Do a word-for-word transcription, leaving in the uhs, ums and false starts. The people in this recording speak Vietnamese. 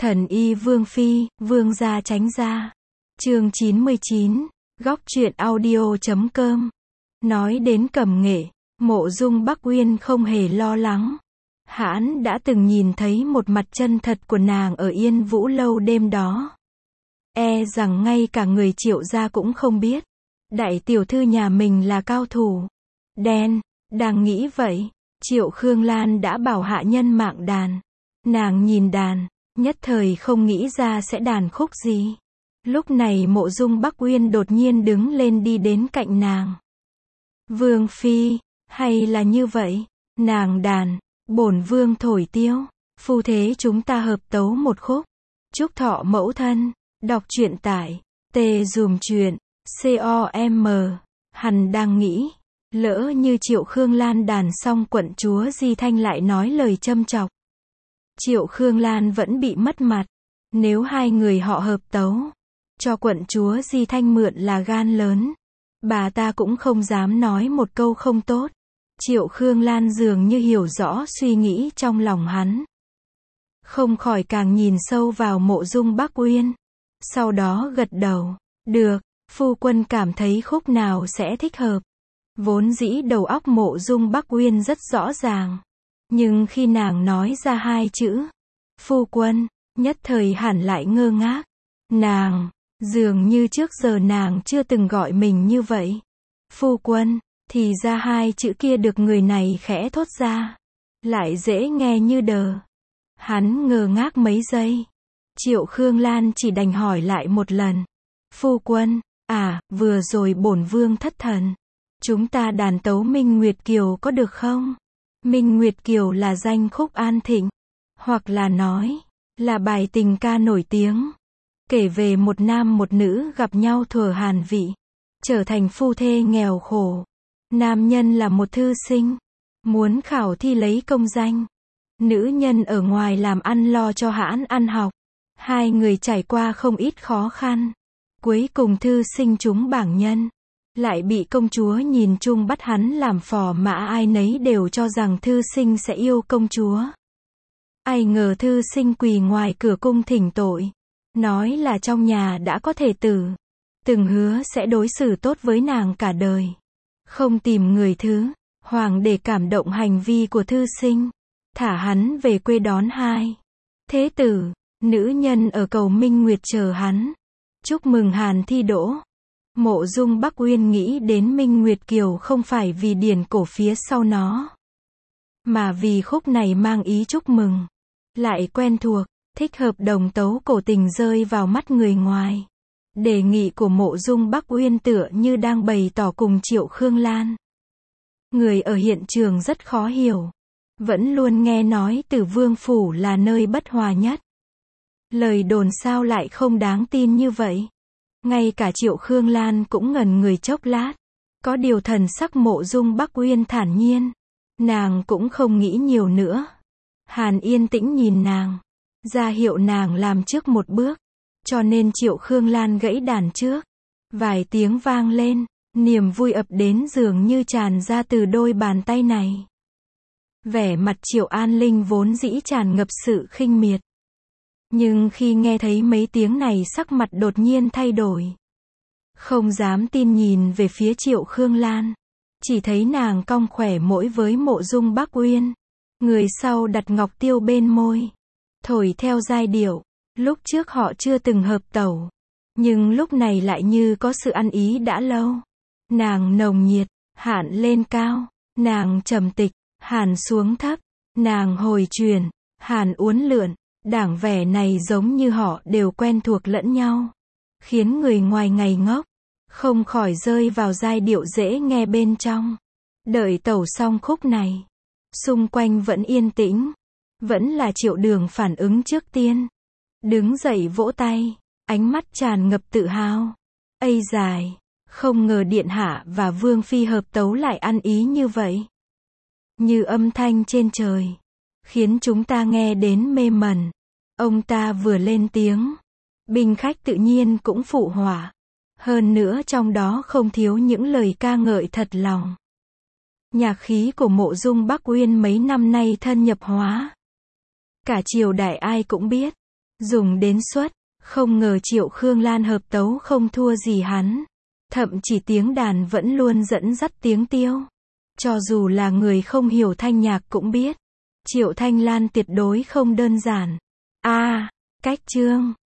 Thần y Vương Phi, Vương gia tránh ra. Chương chín mươi chín, góc truyện audio chấm com. Nói đến Cẩm Nghệ, Mộ Dung Bắc Uyên không hề lo lắng. Hắn đã từng nhìn thấy một mặt chân thật của nàng ở Yên Vũ Lâu đêm đó. E rằng ngay cả người Triệu gia cũng không biết. Đại tiểu thư nhà mình là cao thủ. Đen, đang nghĩ vậy, Triệu Khương Lan đã bảo hạ nhân mạng đàn. Nàng nhìn đàn, nhất thời không nghĩ ra sẽ đàn khúc gì. Lúc này Mộ Dung Bắc Uyên đột nhiên đứng lên đi đến cạnh nàng. Vương Phi, hay là như vậy? Nàng đàn, bổn vương thổi tiêu, phu thế chúng ta hợp tấu một khúc. Chúc thọ mẫu thân, đọc truyện tại, tê dùm truyện, com. Hắn đang nghĩ, lỡ như Triệu Khương Lan đàn xong quận chúa Di Thanh lại nói lời châm chọc. Triệu Khương Lan vẫn bị mất mặt. Nếu hai người họ hợp tấu, cho quận chúa Di Thanh mượn là gan lớn. Bà ta cũng không dám nói một câu không tốt. Triệu Khương Lan dường như hiểu rõ suy nghĩ trong lòng hắn. Không khỏi càng nhìn sâu vào Mộ Dung Bắc Uyên. Sau đó gật đầu. Được, phu quân cảm thấy khúc nào sẽ thích hợp. Vốn dĩ đầu óc Mộ Dung Bắc Uyên rất rõ ràng. Nhưng khi nàng nói ra hai chữ, phu quân, nhất thời hẳn lại ngơ ngác. Nàng, dường như trước giờ nàng chưa từng gọi mình như vậy. Phu quân, thì ra hai chữ kia được người này khẽ thốt ra. Lại dễ nghe như đờ. Hắn ngơ ngác mấy giây. Triệu Khương Lan chỉ đành hỏi lại một lần. Phu quân, à, vừa rồi bổn vương thất thần. Chúng ta đàn tấu Minh Nguyệt Kiều có được không? Minh Nguyệt Kiều là danh khúc an thịnh. Hoặc là nói, là bài tình ca nổi tiếng. Kể về một nam một nữ gặp nhau thuở Hàn vị. Trở thành phu thê nghèo khổ. Nam nhân là một thư sinh. Muốn khảo thi lấy công danh. Nữ nhân ở ngoài làm ăn lo cho hãn ăn học. Hai người trải qua không ít khó khăn. Cuối cùng thư sinh trúng bảng nhân. Lại bị công chúa nhìn chung bắt hắn làm phò mã, ai nấy đều cho rằng thư sinh sẽ yêu công chúa. Ai ngờ thư sinh quỳ ngoài cửa cung thỉnh tội. Nói là trong nhà đã có thể tử. Từng hứa sẽ đối xử tốt với nàng cả đời. Không tìm người thứ. Hoàng để cảm động hành vi của thư sinh. Thả hắn về quê đón hai thế tử. Nữ nhân ở cầu Minh Nguyệt chờ hắn. Chúc mừng Hàn thi đỗ. Mộ Dung Bắc Uyên nghĩ đến Minh Nguyệt Kiều không phải vì điển cổ phía sau nó, mà vì khúc này mang ý chúc mừng. Lại quen thuộc, thích hợp, đồng tấu cổ tình rơi vào mắt người ngoài. Đề nghị của Mộ Dung Bắc Uyên tựa như đang bày tỏ cùng Triệu Khương Lan. Người ở hiện trường rất khó hiểu. Vẫn luôn nghe nói Tử Vương Phủ là nơi bất hòa nhất. Lời đồn sao lại không đáng tin như vậy? Ngay cả Triệu Khương Lan cũng ngẩn người chốc lát. Có điều thần sắc Mộ Dung Bắc Uyên thản nhiên. Nàng cũng không nghĩ nhiều nữa. Hàn yên tĩnh nhìn nàng. Ra hiệu nàng làm trước một bước. Cho nên Triệu Khương Lan gãy đàn trước. Vài tiếng vang lên. Niềm vui ập đến dường như tràn ra từ đôi bàn tay này. Vẻ mặt Triệu An Linh vốn dĩ tràn ngập sự khinh miệt. Nhưng khi nghe thấy mấy tiếng này sắc mặt đột nhiên thay đổi. Không dám tin nhìn về phía Triệu Khương Lan. Chỉ thấy nàng cong khỏe mỗi với Mộ Dung Bắc Uyên. Người sau đặt ngọc tiêu bên môi. Thổi theo giai điệu. Lúc trước họ chưa từng hợp tấu. Nhưng lúc này lại như có sự ăn ý đã lâu. Nàng nồng nhiệt, Hạn lên cao. Nàng trầm tịch, Hàn xuống thấp. Nàng hồi truyền, Hàn uốn lượn. Đảng vẻ này giống như họ đều quen thuộc lẫn nhau. Khiến người ngoài ngây ngốc. Không khỏi rơi vào giai điệu dễ nghe bên trong. Đợi tấu xong khúc này. Xung quanh vẫn yên tĩnh. Vẫn là Triệu Đường phản ứng trước tiên. Đứng dậy vỗ tay. Ánh mắt tràn ngập tự hào. Ây dài. Không ngờ Điện Hạ và Vương Phi hợp tấu lại ăn ý như vậy. Như âm thanh trên trời. Khiến chúng ta nghe đến mê mẩn. Ông ta vừa lên tiếng. Binh khách tự nhiên cũng phụ họa. Hơn nữa trong đó không thiếu những lời ca ngợi thật lòng. Nhạc khí của Mộ Dung Bắc Uyên mấy năm nay thân nhập hóa. Cả triều đại ai cũng biết. Dùng đến xuất, không ngờ Triệu Khương Lan hợp tấu không thua gì hắn. Thậm chỉ tiếng đàn vẫn luôn dẫn dắt tiếng tiêu. Cho dù là người không hiểu thanh nhạc cũng biết. Triệu Thanh Lan tuyệt đối không đơn giản. A, cách chương.